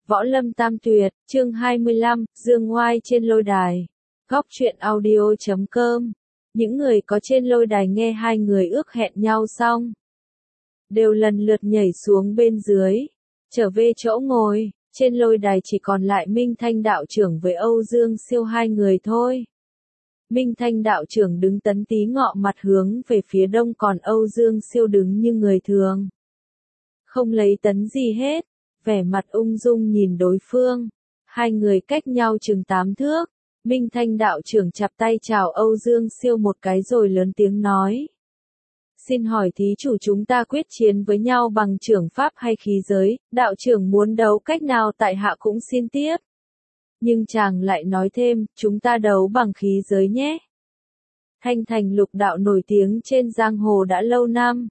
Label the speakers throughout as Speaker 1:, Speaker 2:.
Speaker 1: Võ Lâm Tam Tuyệt, chương 25, Dương Oai trên lôi đài. Góc truyện audio.com. Những người có trên lôi đài nghe hai người ước hẹn nhau xong, đều lần lượt nhảy xuống bên dưới, trở về chỗ ngồi. Trên lôi đài chỉ còn lại Minh Thanh đạo trưởng với Âu Dương Siêu hai người thôi. Minh Thanh đạo trưởng đứng tấn tí ngọ mặt hướng về phía đông, còn Âu Dương Siêu đứng như người thường, không lấy tấn gì hết, vẻ mặt ung dung nhìn đối phương. Hai người cách nhau chừng 8 thước. Minh Thanh đạo trưởng chắp tay chào Âu Dương Siêu một cái rồi lớn tiếng nói: "Xin hỏi thí chủ, chúng ta quyết chiến với nhau bằng trưởng pháp hay khí giới? Đạo trưởng muốn đấu cách nào tại hạ cũng xin tiếp." Nhưng chàng lại nói thêm: "Chúng ta đấu bằng khí giới nhé." Thanh Thành lục đạo nổi tiếng trên giang hồ đã lâu năm.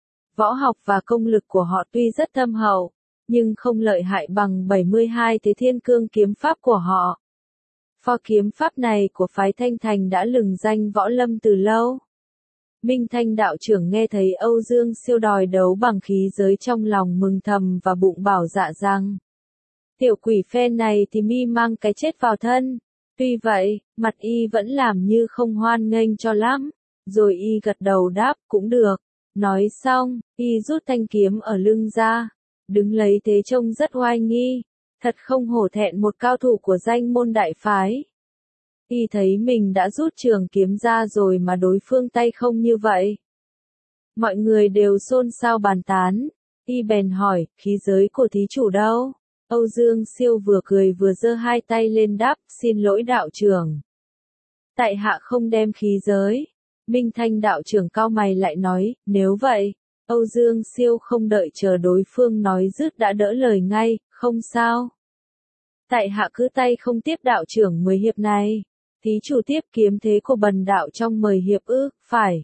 Speaker 1: Võ học và công lực của họ tuy rất thâm hậu, nhưng không lợi hại bằng 72 thế thiên cương kiếm pháp của họ. Pho kiếm pháp này của phái Thanh Thành đã lừng danh võ lâm từ lâu. Minh Thanh đạo trưởng nghe thấy Âu Dương Siêu đòi đấu bằng khí giới, trong lòng mừng thầm và bụng bảo dạ rằng: "Tiểu quỷ phe này thì mi mang cái chết vào thân." Tuy vậy, mặt y vẫn làm như không hoan nghênh cho lắm, rồi y gật đầu đáp: "Cũng được." Nói xong, y rút thanh kiếm ở lưng ra, đứng lấy thế trông rất oai nghi, thật không hổ thẹn một cao thủ của danh môn đại phái. Y thấy mình đã rút trường kiếm ra rồi mà đối phương tay không như vậy. Mọi người đều xôn xao bàn tán. Y bèn hỏi: "Khí giới của thí chủ đâu?" Âu Dương Siêu vừa cười vừa giơ hai tay lên đáp: "Xin lỗi đạo trưởng, tại hạ không đem khí giới." Minh Thanh đạo trưởng cau mày lại nói: "Nếu vậy..." Âu Dương Siêu không đợi chờ đối phương nói dứt đã đỡ lời ngay: "Không sao. Tại hạ cứ tay không tiếp đạo trưởng 10 hiệp này." "Thí chủ tiếp kiếm thế của bần đạo trong 10 hiệp ư?" "Phải.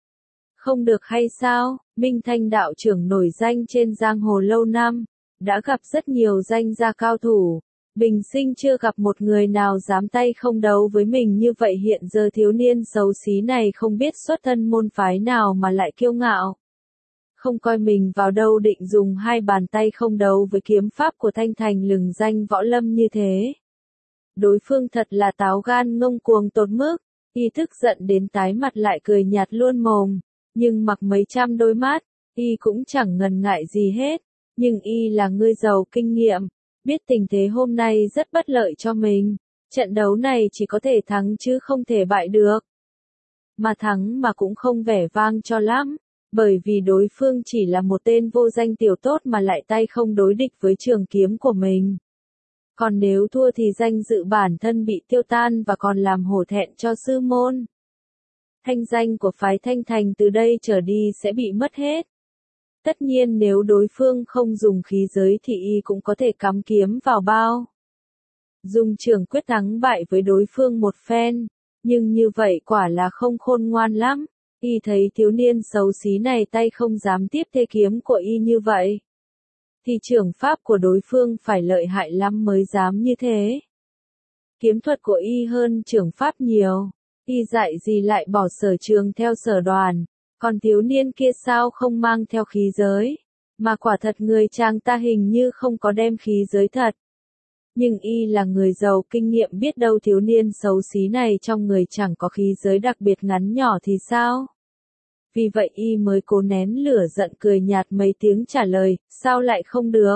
Speaker 1: Không được hay sao?" Minh Thanh đạo trưởng nổi danh trên giang hồ lâu năm, đã gặp rất nhiều danh gia cao thủ, bình sinh chưa gặp một người nào dám tay không đấu với mình như vậy. Hiện giờ thiếu niên xấu xí này không biết xuất thân môn phái nào mà lại kiêu ngạo, không coi mình vào đâu, định dùng hai bàn tay không đấu với kiếm pháp của Thanh Thành lừng danh võ lâm như thế. Đối phương thật là táo gan ngông cuồng tột mức. Y tức giận đến tái mặt lại cười nhạt luôn mồm, nhưng mặc mấy trăm đôi mắt, y cũng chẳng ngần ngại gì hết. Nhưng y là người giàu kinh nghiệm, biết tình thế hôm nay rất bất lợi cho mình. Trận đấu này chỉ có thể thắng chứ không thể bại được. Mà thắng mà cũng không vẻ vang cho lắm, bởi vì đối phương chỉ là một tên vô danh tiểu tốt mà lại tay không đối địch với trường kiếm của mình. Còn nếu thua thì danh dự bản thân bị tiêu tan và còn làm hổ thẹn cho sư môn. Thanh danh của phái Thanh Thành từ đây trở đi sẽ bị mất hết. Tất nhiên nếu đối phương không dùng khí giới thì y cũng có thể cắm kiếm vào bao, dùng trường quyết thắng bại với đối phương một phen. Nhưng như vậy quả là không khôn ngoan lắm. Y thấy thiếu niên xấu xí này tay không dám tiếp thế kiếm của y như vậy, thì trưởng pháp của đối phương phải lợi hại lắm mới dám như thế. Kiếm thuật của y hơn trưởng pháp nhiều. Y dạy gì lại bỏ sở trường theo sở đoàn. Còn thiếu niên kia sao không mang theo khí giới? Mà quả thật người chàng ta hình như không có đem khí giới thật. Nhưng y là người giàu kinh nghiệm, biết đâu thiếu niên xấu xí này trong người chẳng có khí giới đặc biệt ngắn nhỏ thì sao? Vì vậy y mới cố nén lửa giận cười nhạt mấy tiếng trả lời: "Sao lại không được?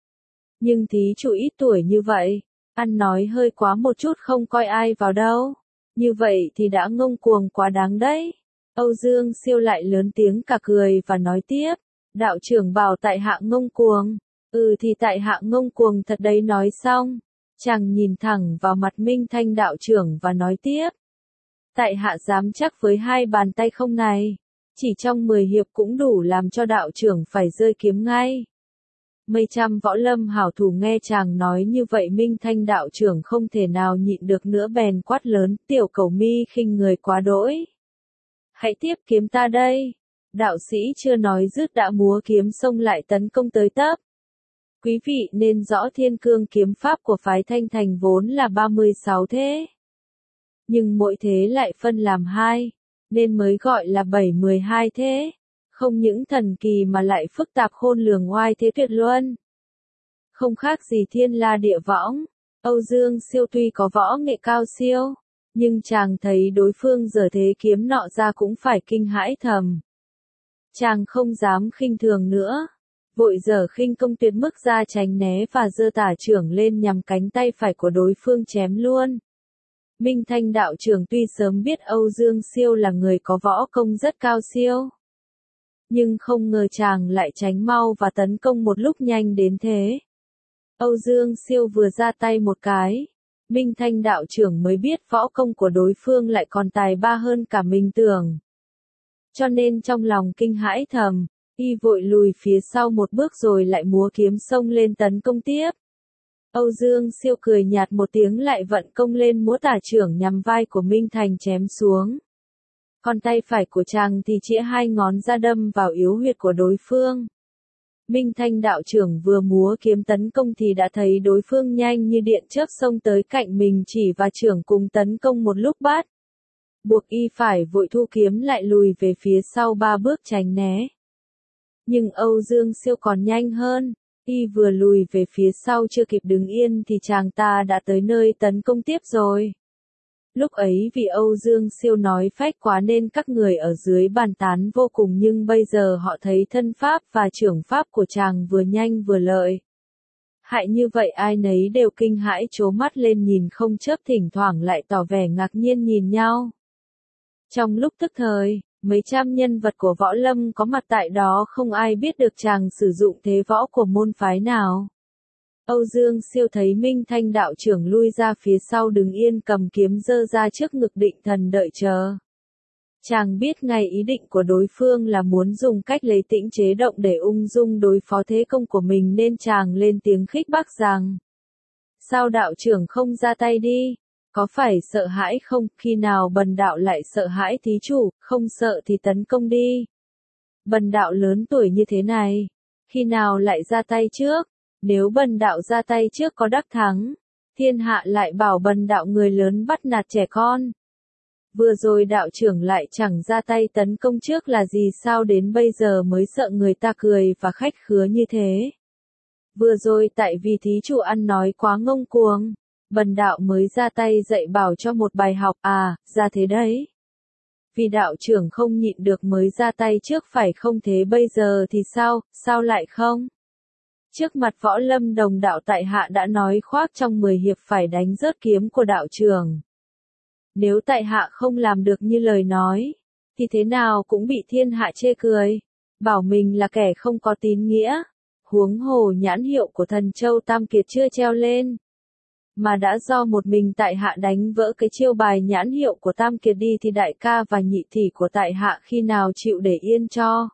Speaker 1: Nhưng thí chủ ít tuổi như vậy, ăn nói hơi quá một chút, không coi ai vào đâu. Như vậy thì đã ngông cuồng quá đáng đấy." Âu Dương Siêu lại lớn tiếng cả cười và nói tiếp: "Đạo trưởng bảo tại hạ ngông cuồng. Ừ thì tại hạ ngông cuồng thật đấy." Nói xong, chàng nhìn thẳng vào mặt Minh Thanh đạo trưởng và nói tiếp: "Tại hạ dám chắc với hai bàn tay không này, chỉ trong 10 hiệp cũng đủ làm cho đạo trưởng phải rơi kiếm ngay." Mấy trăm võ lâm hảo thủ nghe chàng nói như vậy, Minh Thanh đạo trưởng không thể nào nhịn được nữa bèn quát lớn: "Tiểu cẩu mi khinh người quá đỗi. Hãy tiếp kiếm ta đây." Đạo sĩ chưa nói dứt đã múa kiếm xông lại tấn công tới tấp. Quý vị nên rõ thiên cương kiếm pháp của phái Thanh Thành vốn là 36 thế, nhưng mỗi thế lại phân làm hai, nên mới gọi là 7-12 thế. Không những thần kỳ mà lại phức tạp khôn lường, oai thế tuyệt luân. Không khác gì thiên la địa võng. Âu Dương Siêu tuy có võ nghệ cao siêu, nhưng chàng thấy đối phương giở thế kiếm nọ ra cũng phải kinh hãi thầm. Chàng không dám khinh thường nữa, vội giở khinh công tuyệt mức ra tránh né và giơ tả chưởng lên nhằm cánh tay phải của đối phương chém luôn. Minh Thanh đạo trưởng tuy sớm biết Âu Dương Siêu là người có võ công rất cao siêu, nhưng không ngờ chàng lại tránh mau và tấn công một lúc nhanh đến thế. Âu Dương Siêu vừa ra tay một cái, Minh Thanh đạo trưởng mới biết võ công của đối phương lại còn tài ba hơn cả mình tưởng. Cho nên trong lòng kinh hãi thầm, y vội lùi phía sau một bước rồi lại múa kiếm xông lên tấn công tiếp. Âu Dương Siêu cười nhạt một tiếng lại vận công lên múa tả chưởng nhằm vai của Minh Thanh chém xuống. Còn tay phải của chàng thì chĩa hai ngón ra đâm vào yếu huyệt của đối phương. Minh Thanh đạo trưởng vừa múa kiếm tấn công thì đã thấy đối phương nhanh như điện chớp xông tới cạnh mình chỉ và chưởng cùng tấn công một lúc bắt. Buộc y phải vội thu kiếm lại lùi về phía sau 3 bước tránh né. Nhưng Âu Dương Siêu còn nhanh hơn, y vừa lùi về phía sau chưa kịp đứng yên thì chàng ta đã tới nơi tấn công tiếp rồi. Lúc ấy vì Âu Dương Siêu nói phách quá nên các người ở dưới bàn tán vô cùng, nhưng bây giờ họ thấy thân pháp và chưởng pháp của chàng vừa nhanh vừa lợi hại như vậy, ai nấy đều kinh hãi trố mắt lên nhìn không chớp, thỉnh thoảng lại tỏ vẻ ngạc nhiên nhìn nhau. Trong lúc tức thời, mấy trăm nhân vật của võ lâm có mặt tại đó không ai biết được chàng sử dụng thế võ của môn phái nào. Âu Dương Siêu thấy Minh Thanh đạo trưởng lui ra phía sau đứng yên cầm kiếm giơ ra trước ngực định thần đợi chờ. Chàng biết ngay ý định của đối phương là muốn dùng cách lấy tĩnh chế động để ung dung đối phó thế công của mình nên chàng lên tiếng khích bác rằng: sao đạo trưởng không ra tay đi? Có phải sợ hãi không? Khi nào bần đạo lại sợ hãi thí chủ, không sợ thì tấn công đi. Bần đạo lớn tuổi như thế này, khi nào lại ra tay trước? Nếu bần đạo ra tay trước có đắc thắng, thiên hạ lại bảo bần đạo người lớn bắt nạt trẻ con. Vừa rồi đạo trưởng lại chẳng ra tay tấn công trước là gì, sao đến bây giờ mới sợ người ta cười và khách khứa như thế? Vừa rồi tại vì thí chủ ăn nói quá ngông cuồng, bần đạo mới ra tay dạy bảo cho một bài học à, ra thế đấy. Vì đạo trưởng không nhịn được mới ra tay trước phải không, thế bây giờ thì sao lại không? Trước mặt võ lâm đồng đạo tại hạ đã nói khoác trong 10 hiệp phải đánh rớt kiếm của đạo trưởng. Nếu tại hạ không làm được như lời nói, thì thế nào cũng bị thiên hạ chê cười, bảo mình là kẻ không có tín nghĩa. Huống hồ nhãn hiệu của Thần Châu Tam Kiệt chưa treo lên, mà đã do một mình tại hạ đánh vỡ cái chiêu bài nhãn hiệu của Tam Kiệt đi thì đại ca và nhị tỷ của tại hạ khi nào chịu để yên cho.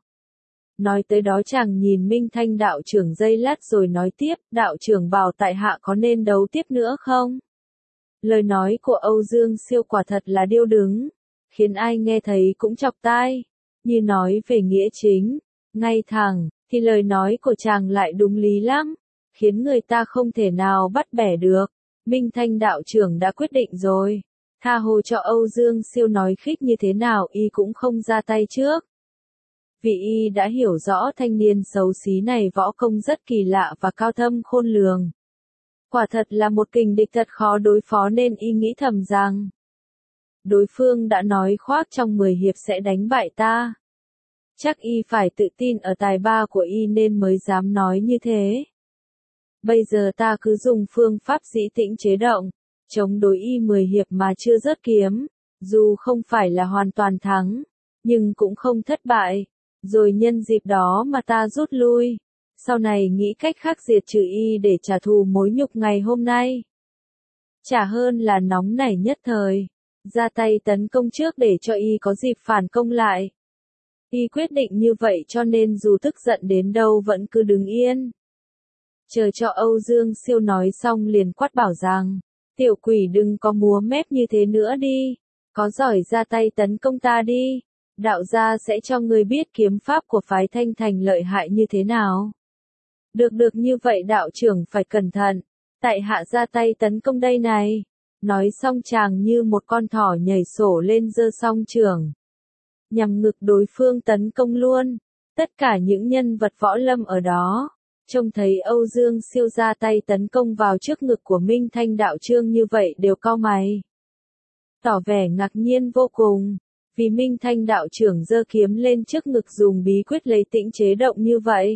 Speaker 1: Nói tới đó chàng nhìn Minh Thanh đạo trưởng giây lát rồi nói tiếp, đạo trưởng bảo tại hạ có nên đấu tiếp nữa không? Lời nói của Âu Dương Siêu quả thật là điêu đứng, khiến ai nghe thấy cũng chọc tai. Như nói về nghĩa chính, ngay thẳng, thì lời nói của chàng lại đúng lý lắm, khiến người ta không thể nào bắt bẻ được. Minh Thanh đạo trưởng đã quyết định rồi, tha hồ cho Âu Dương Siêu nói khích như thế nào y cũng không ra tay trước. Vì y đã hiểu rõ thanh niên xấu xí này võ công rất kỳ lạ và cao thâm khôn lường. Quả thật là một kình địch thật khó đối phó nên y nghĩ thầm rằng đối phương đã nói khoác trong 10 hiệp sẽ đánh bại ta. Chắc y phải tự tin ở tài ba của y nên mới dám nói như thế. Bây giờ ta cứ dùng phương pháp dĩ tĩnh chế động, chống đối y 10 hiệp mà chưa rớt kiếm, dù không phải là hoàn toàn thắng, nhưng cũng không thất bại, rồi nhân dịp đó mà ta rút lui, sau này nghĩ cách khác diệt trừ y để trả thù mối nhục ngày hôm nay. Chả hơn là nóng nảy nhất thời, ra tay tấn công trước để cho y có dịp phản công lại. Y quyết định như vậy cho nên dù tức giận đến đâu vẫn cứ đứng yên. Chờ cho Âu Dương Siêu nói xong liền quát bảo rằng, tiểu quỷ đừng có múa mép như thế nữa đi, có giỏi ra tay tấn công ta đi, đạo gia sẽ cho người biết kiếm pháp của phái Thanh Thành lợi hại như thế nào. Được như vậy đạo trưởng phải cẩn thận, tại hạ ra tay tấn công đây này. Nói xong chàng như một con thỏ nhảy sổ lên giơ song chưởng, nhằm ngực đối phương tấn công luôn. Tất cả những nhân vật võ lâm ở đó Trông thấy Âu Dương Siêu ra tay tấn công vào trước ngực của Minh Thanh đạo trương như vậy đều cau mày. Tỏ vẻ ngạc nhiên vô cùng, vì Minh Thanh đạo trưởng giơ kiếm lên trước ngực dùng bí quyết lấy tĩnh chế động như vậy.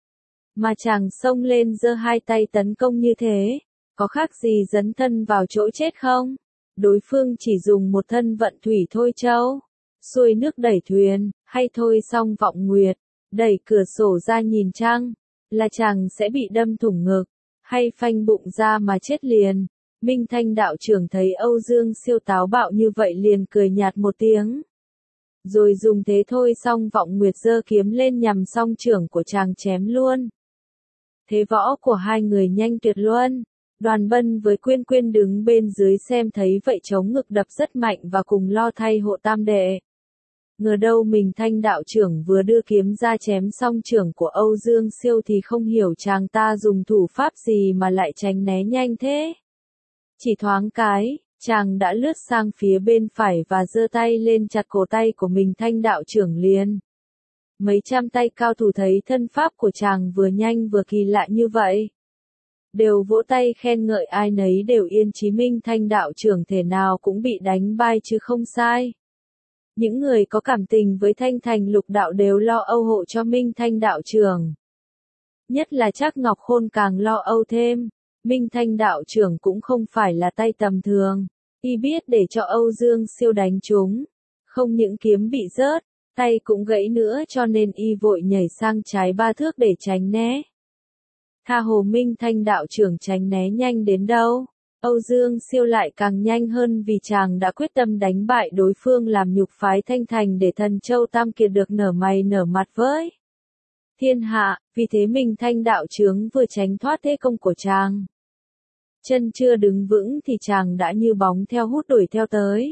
Speaker 1: Mà chàng xông lên giơ hai tay tấn công như thế, có khác gì dấn thân vào chỗ chết không? Đối phương chỉ dùng một thân vận thủy thôi châu, xuôi nước đẩy thuyền, hay thôi xong vọng nguyệt, đẩy cửa sổ ra nhìn trăng, là chàng sẽ bị đâm thủng ngực, hay phanh bụng ra mà chết liền. Minh Thanh đạo trưởng thấy Âu Dương Siêu táo bạo như vậy liền cười nhạt một tiếng. Rồi dùng thế thôi xong vọng nguyệt giơ kiếm lên nhằm song trưởng của chàng chém luôn. Thế võ của hai người nhanh tuyệt luân. Đoàn Bân với Quyên Quyên đứng bên dưới xem thấy vậy chống ngực đập rất mạnh và cùng lo thay hộ tam đệ. Ngờ đâu mình Thanh đạo trưởng vừa đưa kiếm ra chém xong trưởng của Âu Dương Siêu thì không hiểu chàng ta dùng thủ pháp gì mà lại tránh né nhanh thế. Chỉ thoáng cái, chàng đã lướt sang phía bên phải và giơ tay lên chặt cổ tay của mình Thanh đạo trưởng liền. Mấy trăm tay cao thủ thấy thân pháp của chàng vừa nhanh vừa kỳ lạ như vậy, đều vỗ tay khen ngợi, ai nấy đều yên chí Minh Thanh đạo trưởng thể nào cũng bị đánh bay chứ không sai. Những người có cảm tình với Thanh Thành Lục đạo đều lo âu hộ cho Minh Thanh đạo trưởng. Nhất là Trác Ngọc Khôn càng lo âu thêm. Minh Thanh đạo trưởng cũng không phải là tay tầm thường, y biết để cho Âu Dương Siêu đánh trúng, không những kiếm bị rớt, tay cũng gãy nữa, cho nên y vội nhảy sang trái 3 thước để tránh né. Tha hồ Minh Thanh đạo trưởng tránh né nhanh đến đâu, Âu Dương Siêu lại càng nhanh hơn, vì chàng đã quyết tâm đánh bại đối phương, làm nhục phái Thanh Thành để Thần Châu Tam Kiệt được nở mày nở mặt với thiên hạ. Vì thế Minh Thanh đạo trưởng vừa tránh thoát thế công của chàng, chân chưa đứng vững thì chàng đã như bóng theo hút đuổi theo tới.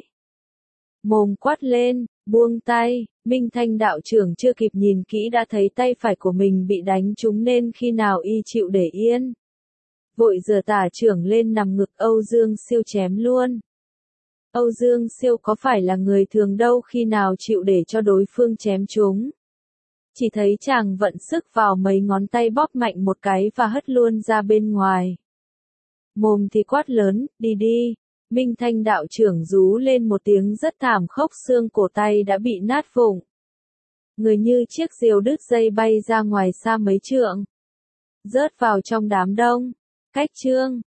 Speaker 1: Mồm quát lên, buông tay. Minh Thanh đạo trưởng chưa kịp nhìn kỹ đã thấy tay phải của mình bị đánh trúng, nên khi nào y chịu để yên. Vội giơ tả trưởng lên nằm ngực Âu Dương Siêu chém luôn. Âu Dương Siêu có phải là người thường đâu, khi nào chịu để cho đối phương chém trúng. Chỉ thấy chàng vận sức vào mấy ngón tay bóp mạnh một cái và hất luôn ra bên ngoài. Mồm thì quát lớn, đi đi. Minh Thanh đạo trưởng rú lên một tiếng rất thảm khốc, xương cổ tay đã bị nát vụn. Người như chiếc diều đứt dây bay ra ngoài xa mấy trượng, rớt vào trong đám đông. Cách chương